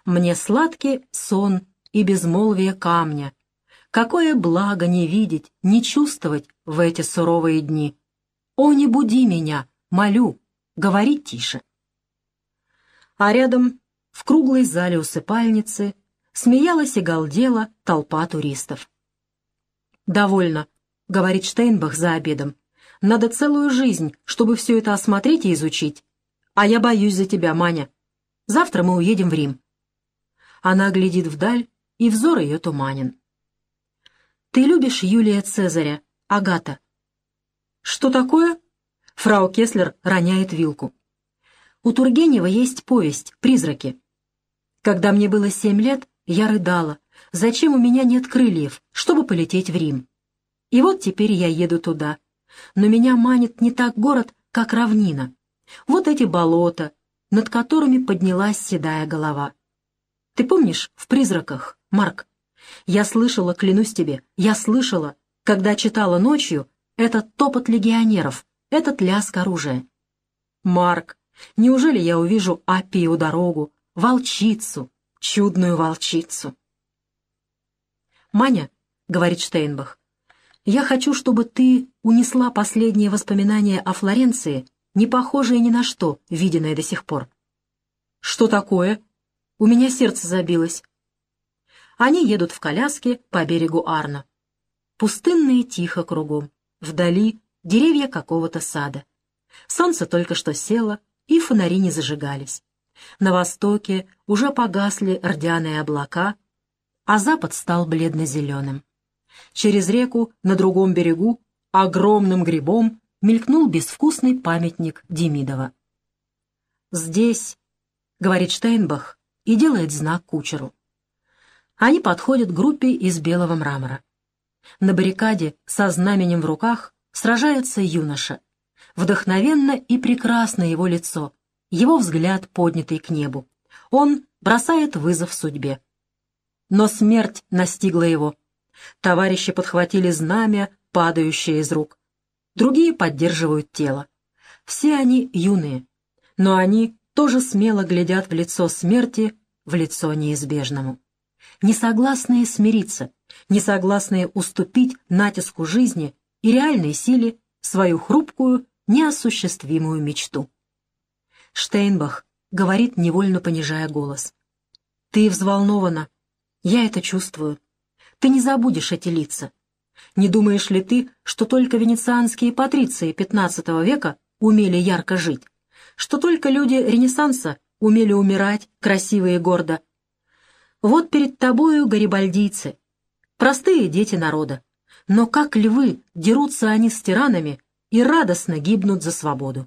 Мне сладкий сон и безмолвие камня. Какое благо не видеть, не чувствовать в эти суровые дни. О, не буди меня, молю, говори тише. А рядом, в круглой зале усыпальницы, смеялась и галдела толпа туристов. «Довольно», — говорит Штейнбах за обедом. «Надо целую жизнь, чтобы все это осмотреть и изучить. А я боюсь за тебя, Маня. Завтра мы уедем в Рим». Она глядит вдаль, и взор ее туманен. «Ты любишь Юлия Цезаря, Агата?» «Что такое?» Фрау Кеслер роняет вилку. «У Тургенева есть повесть «Призраки». Когда мне было 7 лет, я рыдала. Зачем у меня нет крыльев, чтобы полететь в Рим? И вот теперь я еду туда. Но меня манит не так город, как равнина. Вот эти болота, над которыми поднялась седая голова. Ты помнишь в «Призраках», Марк? Я слышала, клянусь тебе, я слышала, когда читала ночью, этот топот легионеров, этот лязг оружия. Марк, неужели я увижу Аппию дорогу, волчицу, чудную волчицу? «Маня», — говорит Штейнбах, — «я хочу, чтобы ты унесла последние воспоминания о Флоренции, не похожие ни на что, виденное до сих пор». «Что такое?» У меня сердце забилось. Они едут в коляске по берегу Арно. Пустынно и тихо кругом. Вдали деревья какого-то сада. Солнце только что село, и фонари не зажигались. На востоке уже погасли рдяные облака, а запад стал бледно-зеленым. Через реку на другом берегу огромным грибом мелькнул безвкусный памятник Демидова. «Здесь», — говорит Штейнбах и делает знак кучеру. Они подходят к группе из белого мрамора. На баррикаде со знаменем в руках сражается юноша. Вдохновенно и прекрасно его лицо, его взгляд, поднятый к небу. Он бросает вызов судьбе. Но смерть настигла его. Товарищи подхватили знамя, падающее из рук. Другие поддерживают тело. Все они юные, но они тоже смело глядят в лицо смерти, в лицо неизбежному. Несогласные смириться, несогласные уступить натиску жизни и реальной силе свою хрупкую, неосуществимую мечту. Штейнбах говорит, невольно понижая голос. «Ты взволнована. Я это чувствую. Ты не забудешь эти лица. Не думаешь ли ты, что только венецианские патриции XV века умели ярко жить, что только люди Ренессанса умели умирать красиво и гордо? Вот перед тобою гарибальдийцы, простые дети народа, но как львы дерутся они с тиранами и радостно гибнут за свободу.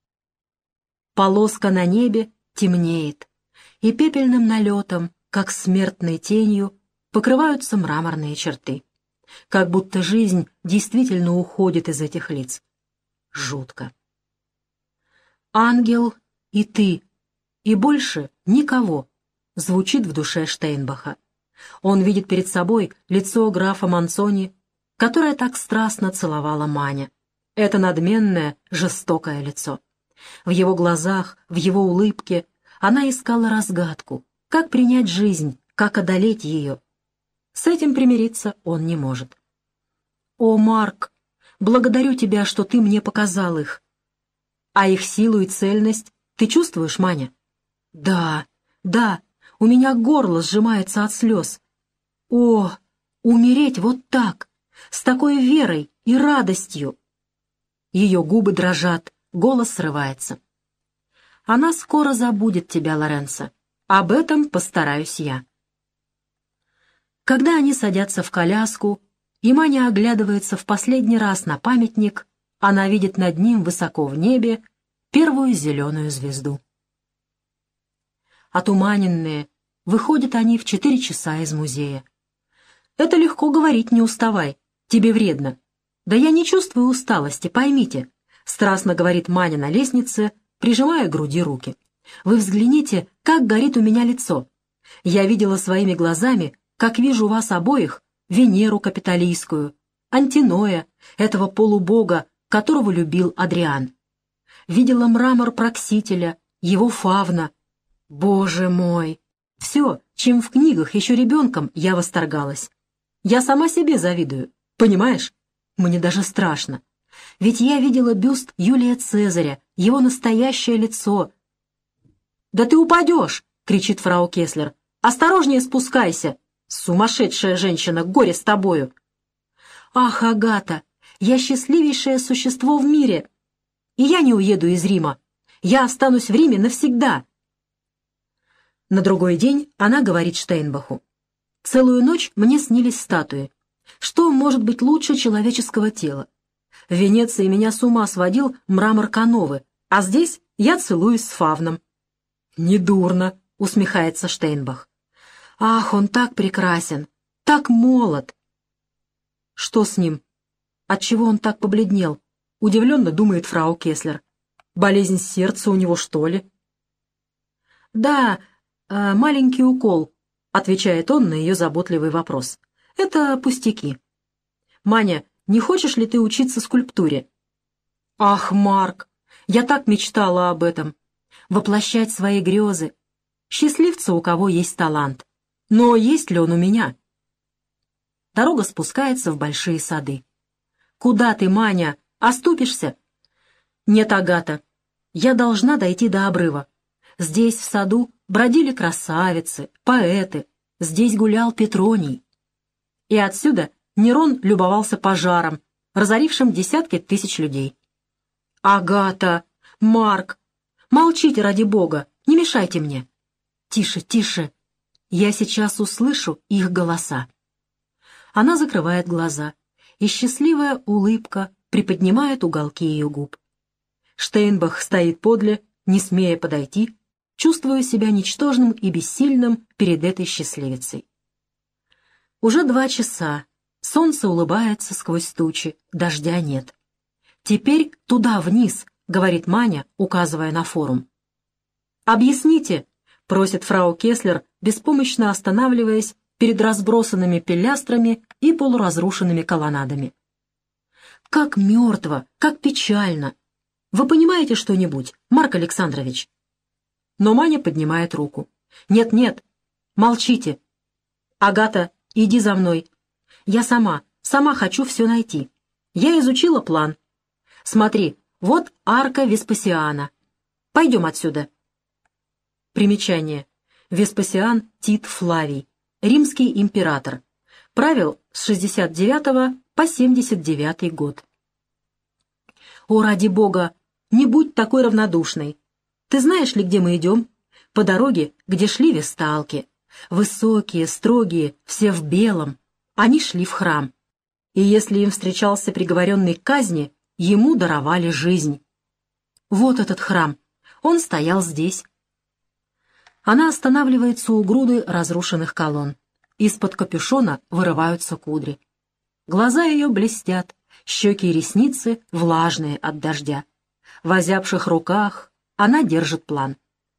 Полоска на небе темнеет, и пепельным налетом, как смертной тенью, покрываются мраморные черты. Как будто жизнь действительно уходит из этих лиц. Жутко. «Ангел и ты, и больше никого», звучит в душе Штейнбаха. Он видит перед собой лицо графа Манцони, которое так страстно целовала Маня. Это надменное, жестокое лицо. В его глазах, в его улыбке она искала разгадку, как принять жизнь, как одолеть ее. С этим примириться он не может. «О, Марк, благодарю тебя, что ты мне показал их». «А их силу и цельность ты чувствуешь, Маня?» «Да, да, у меня горло сжимается от слез. О, умереть вот так, с такой верой и радостью!» Ее губы дрожат, голос срывается. «Она скоро забудет тебя, Лоренцо. Об этом постараюсь я». Когда они садятся в коляску, и Маня оглядывается в последний раз на памятник, она видит над ним высоко в небе первую зеленую звезду. Отуманенные, выходят они в 4 часа из музея. «Это легко говорить, не уставай, тебе вредно». «Да я не чувствую усталости, поймите», — страстно говорит Маня на лестнице, прижимая к груди руки. «Вы взгляните, как горит у меня лицо. Я видела своими глазами, как вижу вас обоих, Венеру Капитолийскую, Антиноя, этого полубога, которого любил Адриан. Видела мрамор Проксителя, его фавна. Боже мой! Все, чем в книгах еще ребенком я восторгалась. Я сама себе завидую, понимаешь? Мне даже страшно. Ведь я видела бюст Юлия Цезаря, его настоящее лицо. «Да ты упадешь!» — кричит фрау Кеслер. «Осторожнее спускайся! Сумасшедшая женщина, горе с тобою!» «Ах, Агата, я счастливейшее существо в мире! И я не уеду из Рима. Я останусь в Риме навсегда!» На другой день она говорит Штейнбаху: «Целую ночь мне снились статуи. Что может быть лучше человеческого тела? В Венеции меня с ума сводил мрамор Кановы, а здесь я целуюсь с фавном». «Недурно», — усмехается Штейнбах. «Ах, он так прекрасен, так молод!» «Что с ним? Отчего он так побледнел?» — удивленно думает фрау Кеслер. «Болезнь сердца у него, что ли?» «Да, маленький укол», — отвечает он на ее заботливый вопрос. «Это пустяки. Маня, не хочешь ли ты учиться скульптуре?» «Ах, Марк, я так мечтала об этом. Воплощать свои грезы. Счастливцы, у кого есть талант. Но есть ли он у меня?» Дорога спускается в большие сады. «Куда ты, Маня? Оступишься?» «Нет, Агата, я должна дойти до обрыва. Здесь, в саду, бродили красавицы, поэты. Здесь гулял Петроний». И отсюда Нерон любовался пожаром, разорившим десятки тысяч людей. «Агата! Марк! Молчите, ради Бога! Не мешайте мне!» «Тише, тише! Я сейчас услышу их голоса». Она закрывает глаза, и счастливая улыбка приподнимает уголки ее губ. Штейнбах стоит подле, не смея подойти, чувствуя себя ничтожным и бессильным перед этой счастливицей. Уже 2 часа. Солнце улыбается сквозь тучи, дождя нет. «Теперь туда, вниз», — говорит Маня, указывая на форум. «Объясните», — просит фрау Кеслер, беспомощно останавливаясь перед разбросанными пилястрами и полуразрушенными колоннадами. «Как мертво, как печально! Вы понимаете что-нибудь, Марк Александрович?» Но Маня поднимает руку. «Нет-нет, молчите. Агата, иди за мной. Я сама хочу все найти. Я изучила план. Смотри, вот арка Веспасиана. Пойдем отсюда». Примечание. Веспасиан Тит Флавий, римский император. Правил с 69 по 79 год. «О, ради Бога, не будь такой равнодушной. Ты знаешь ли, где мы идем? По дороге, где шли весталки. Высокие, строгие, все в белом. Они шли в храм. И если им встречался приговоренный к казни, ему даровали жизнь. Вот этот храм. Он стоял здесь». Она останавливается у груды разрушенных колонн. Из-под капюшона вырываются кудри. Глаза ее блестят, щеки и ресницы влажные от дождя. В озябших руках она держит план.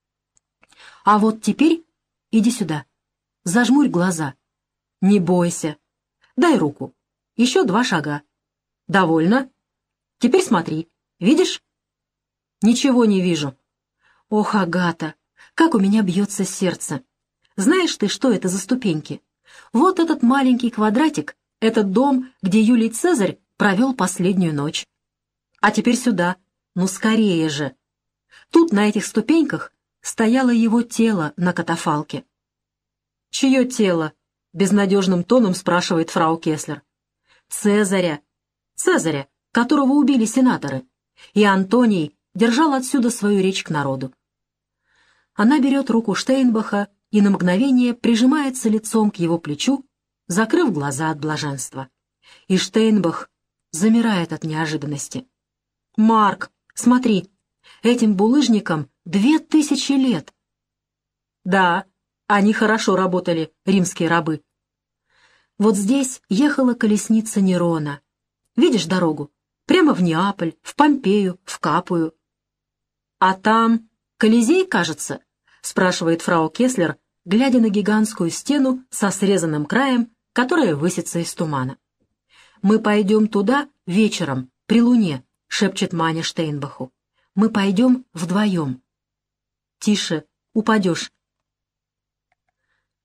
«А вот теперь иди сюда. Зажмурь глаза. Не бойся. Дай руку. Еще 2 шага. Довольно? Теперь смотри. Видишь?» «Ничего не вижу». «Ох, Агата, как у меня бьется сердце. Знаешь ты, что это за ступеньки? Вот этот маленький квадратик — это дом, где Юлий Цезарь провел последнюю ночь. А теперь сюда. Ну, скорее же!» Тут на этих ступеньках стояло его тело на катафалке. «Чье тело?» — безнадежным тоном спрашивает фрау Кеслер. «Цезаря. Цезаря, которого убили сенаторы. И Антоний держал отсюда свою речь к народу». Она берет руку Штейнбаха и на мгновение прижимается лицом к его плечу, закрыв глаза от блаженства. И Штейнбах замирает от неожиданности. «Марк, смотри, этим булыжникам 2000 лет». «Да, они хорошо работали, римские рабы». «Вот здесь ехала колесница Нерона. Видишь дорогу? Прямо в Неаполь, в Помпею, в Капую». «А там Колизей, кажется?» — спрашивает фрау Кеслер, глядя на гигантскую стену со срезанным краем, которая высится из тумана. «Мы пойдем туда вечером, при луне», — шепчет Маня Штейнбаху. «Мы пойдем вдвоем». «Тише, упадешь».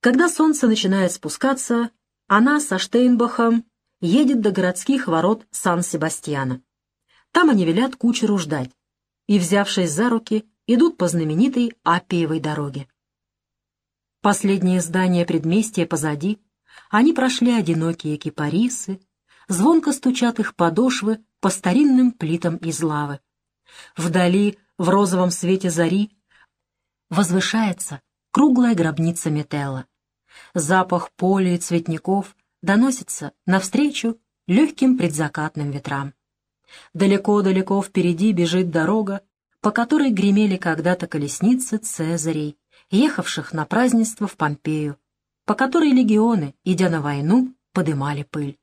Когда солнце начинает спускаться, она со Штейнбахом едет до городских ворот Сан-Себастьяна. Там они велят кучеру ждать, и, взявшись за руки, идут по знаменитой Аппиевой дороге. Последние здания предместья позади, они прошли одинокие кипарисы, звонко стучат их подошвы по старинным плитам из лавы. Вдали, в розовом свете зари, возвышается круглая гробница Метелла. Запах поля и цветников доносится навстречу легким предзакатным ветрам. Далеко-далеко впереди бежит дорога, по которой гремели когда-то колесницы Цезарей, ехавших на празднество в Помпею, по которой легионы, идя на войну, подымали пыль.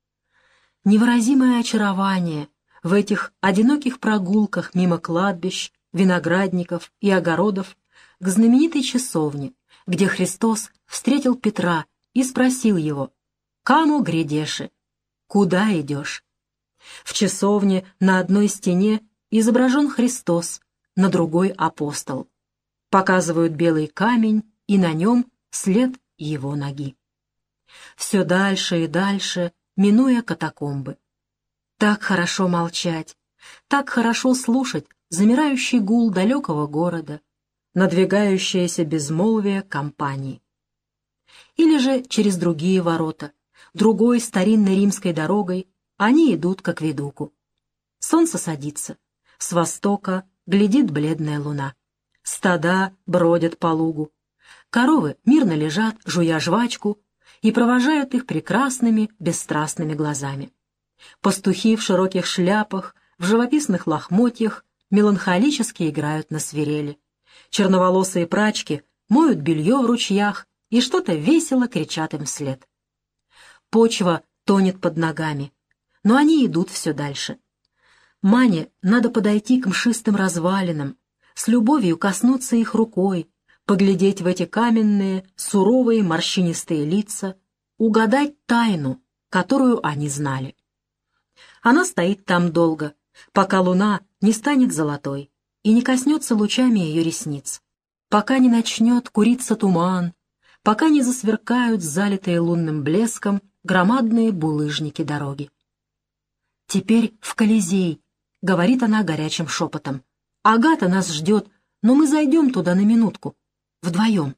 Невыразимое очарование в этих одиноких прогулках мимо кладбищ, виноградников и огородов к знаменитой часовне, где Христос встретил Петра и спросил его: «Камо грядеши? Куда идешь?» В часовне на одной стене изображен Христос, на другой — апостол. Показывают белый камень, и на нем след его ноги. Все дальше и дальше, минуя катакомбы. Так хорошо молчать, так хорошо слушать замирающий гул далекого города, надвигающееся безмолвие компании. Или же через другие ворота, другой старинной римской дорогой, они идут к акведуку. Солнце садится, с востока глядит бледная луна. Стада бродят по лугу. Коровы мирно лежат, жуя жвачку, и провожают их прекрасными, бесстрастными глазами. Пастухи в широких шляпах, в живописных лохмотьях меланхолически играют на свирели. Черноволосые прачки моют белье в ручьях и что-то весело кричат им вслед. Почва тонет под ногами, но они идут все дальше. Мане надо подойти к мшистым развалинам, с любовью коснуться их рукой, поглядеть в эти каменные, суровые, морщинистые лица, угадать тайну, которую они знали. Она стоит там долго, пока луна не станет золотой и не коснется лучами ее ресниц, пока не начнет куриться туман, пока не засверкают залитые лунным блеском громадные булыжники дороги. «Теперь в Колизей», — говорит она горячим шепотом. «Агата нас ждет, но мы зайдем туда на минутку, вдвоем».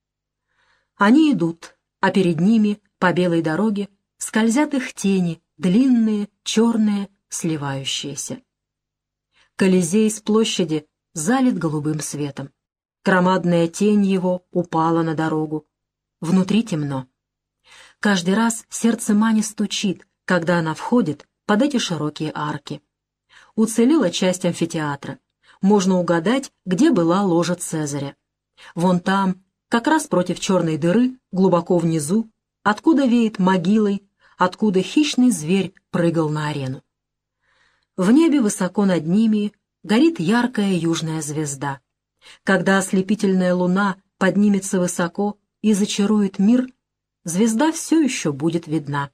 Они идут, а перед ними, по белой дороге, скользят их тени, длинные, черные, сливающиеся. Колизей с площади залит голубым светом. Громадная тень его упала на дорогу. Внутри темно. Каждый раз сердце Мани стучит, когда она входит под эти широкие арки. Уцелела часть амфитеатра. Можно угадать, где была ложа Цезаря. Вон там, как раз против черной дыры, глубоко внизу, откуда веет могилой, откуда хищный зверь прыгал на арену. В небе высоко над ними горит яркая южная звезда. Когда ослепительная луна поднимется высоко и зачарует мир, звезда все еще будет видна.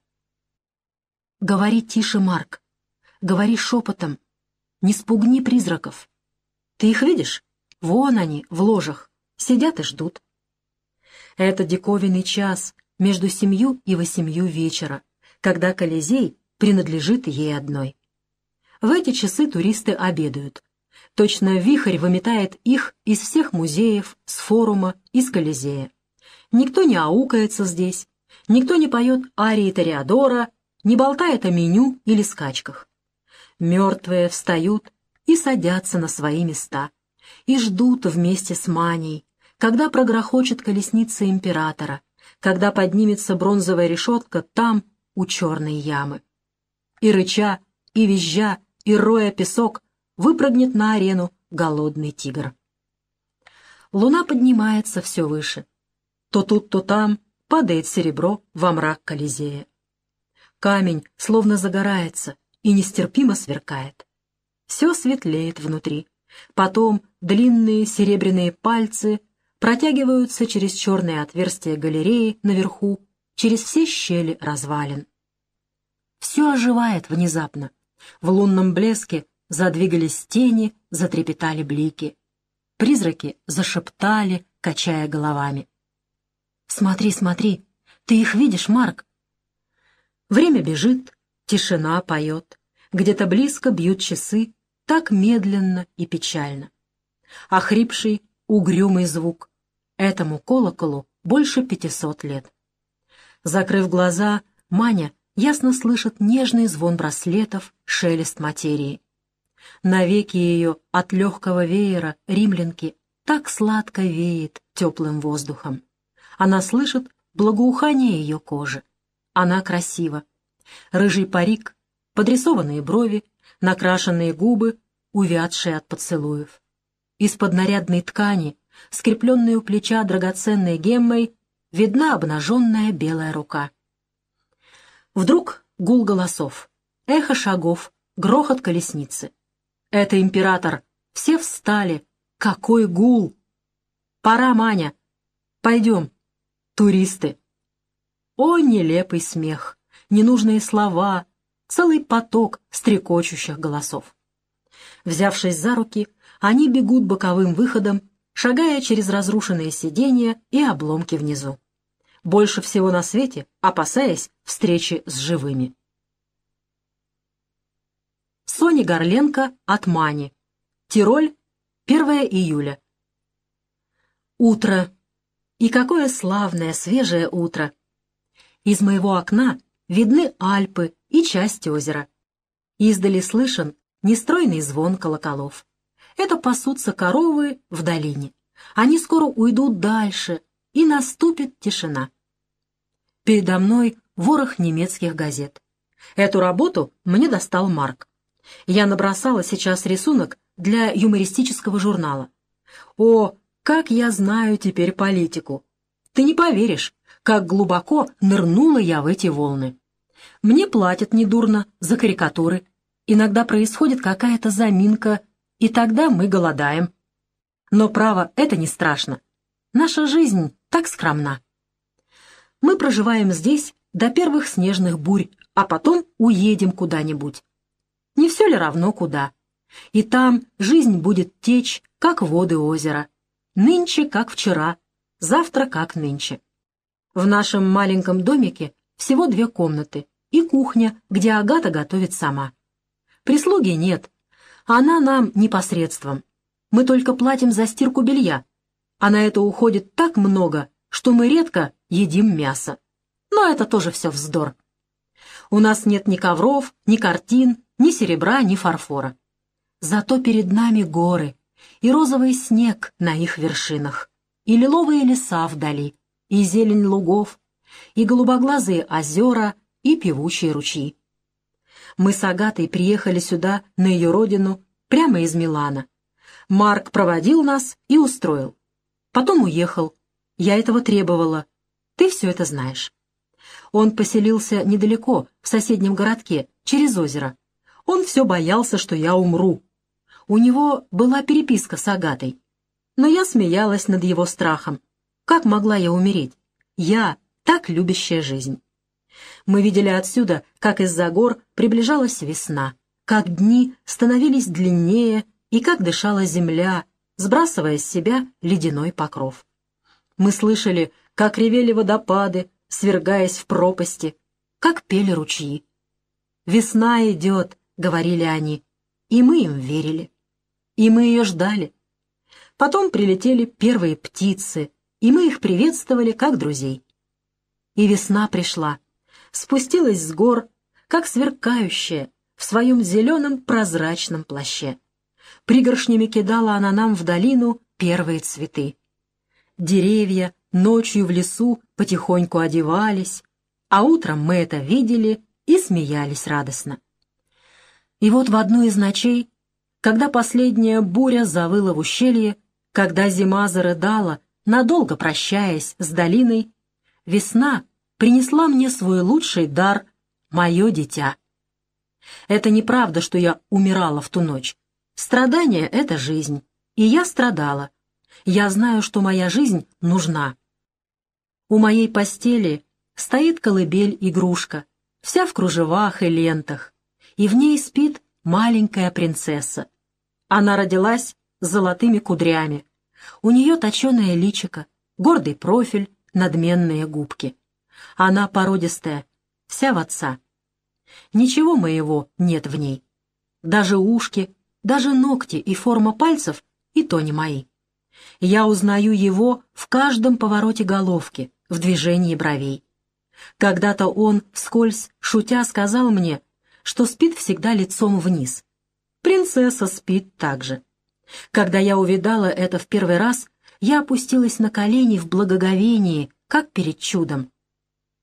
«Говори тише, Марк, говори шепотом, не спугни призраков. Ты их видишь? Вон они, в ложах, сидят и ждут». Это диковинный час между 7 и 8 вечера, когда Колизей принадлежит ей одной. В эти часы туристы обедают. Точно вихрь выметает их из всех музеев, с форума, из Колизея. Никто не аукается здесь, никто не поет арии Тореадора, не болтает о меню или скачках. Мертвые встают и садятся на свои места, и ждут вместе с Маней, когда прогрохочет колесница императора, когда поднимется бронзовая решетка там, у черной ямы. И рыча, и визжа, и роя песок, выпрыгнет на арену голодный тигр. Луна поднимается все выше. То тут, то там падает серебро во мрак Колизея. Камень словно загорается и нестерпимо сверкает. Все светлеет внутри. Потом длинные серебряные пальцы протягиваются через черные отверстия галереи наверху, через все щели развалин. Все оживает внезапно. В лунном блеске задвигались тени, затрепетали блики. Призраки зашептали, качая головами. В Смотри, смотри, ты их видишь, Марк?» Время бежит, тишина поет. Где-то близко бьют часы, так медленно и печально. Охрипший, угрюмый звук. Этому колоколу больше 500 лет. Закрыв глаза, Маня ясно слышит нежный звон браслетов, шелест материи. Навеки ее от легкого веера римлянки так сладко веет теплым воздухом. Она слышит благоухание ее кожи. Она красива. Рыжий парик, подрисованные брови, накрашенные губы, увядшие от поцелуев. Из-под нарядной ткани, скрепленной у плеча драгоценной геммой, видна обнаженная белая рука. Вдруг гул голосов, эхо шагов, грохот колесницы. Это император. Все встали. Какой гул! Пора, Маня. Пойдем. Туристы. О, нелепый смех, ненужные слова, целый поток стрекочущих голосов. Взявшись за руки, они бегут боковым выходом, шагая через разрушенные сиденья и обломки внизу. Больше всего на свете опасаясь встречи с живыми. Соня Горленко от Мани. Тироль, 1 июля. Утро. И какое славное, свежее утро! Из моего окна видны Альпы и часть озера. Издали слышен нестройный звон колоколов. Это пасутся коровы в долине. Они скоро уйдут дальше, и наступит тишина. Передо мной ворох немецких газет. Эту работу мне достал Марк. Я набросала сейчас рисунок для юмористического журнала. О, как я знаю теперь политику! Ты не поверишь, как глубоко нырнула я в эти волны. Мне платят недурно за карикатуры. Иногда происходит какая-то заминка, и тогда мы голодаем. Но, право, это не страшно. Наша жизнь так скромна. Мы проживаем здесь до первых снежных бурь, а потом уедем куда-нибудь. Не все ли равно куда? И там жизнь будет течь, как воды озера. Нынче, как вчера, завтра, как нынче. В нашем маленьком домике всего 2 комнаты и кухня, где Агата готовит сама. Прислуги нет, она нам непосредством. Мы только платим за стирку белья, а на это уходит так много, что мы редко едим мясо. Но это тоже все вздор. У нас нет ни ковров, ни картин, ни серебра, ни фарфора. Зато перед нами горы и розовый снег на их вершинах, и лиловые леса вдали, и зелень лугов, и голубоглазые озера, и певучие ручьи. Мы с Агатой приехали сюда, на ее родину, прямо из Милана. Марк проводил нас и устроил. Потом уехал. Я этого требовала. Ты все это знаешь. Он поселился недалеко, в соседнем городке, через озеро. Он все боялся, что я умру. У него была переписка с Агатой. Но я смеялась над его страхом. Как могла я умереть? Я, так любящая жизнь. Мы видели отсюда, как из-за гор приближалась весна, как дни становились длиннее и как дышала земля, сбрасывая с себя ледяной покров. Мы слышали, как ревели водопады, свергаясь в пропасти, как пели ручьи. «Весна идет», — говорили они, и мы им верили. И мы ее ждали. Потом прилетели первые птицы, и мы их приветствовали как друзей. И весна пришла, спустилась с гор, как сверкающая, в своем зеленом прозрачном плаще. Пригоршнями кидала она нам в долину первые цветы. Деревья ночью в лесу потихоньку одевались, а утром мы это видели и смеялись радостно. И вот в одну из ночей, когда последняя буря завыла в ущелье, когда зима зарыдала, надолго прощаясь с долиной, весна принесла мне свой лучший дар — мое дитя. Это неправда, что я умирала в ту ночь. Страдание — это жизнь, и я страдала. Я знаю, что моя жизнь нужна. У моей постели стоит колыбель-игрушка, вся в кружевах и лентах, и в ней спит маленькая принцесса. Она родилась с золотыми кудрями. У нее точеное личико, гордый профиль, надменные губки. Она породистая, вся в отца. Ничего моего нет в ней. Даже ушки, даже ногти и форма пальцев и то не мои. Я узнаю его в каждом повороте головки, в движении бровей. Когда-то он, вскользь, шутя, сказал мне, что спит всегда лицом вниз. Принцесса спит так же. Когда я увидала это в первый раз, я опустилась на колени в благоговении, как перед чудом.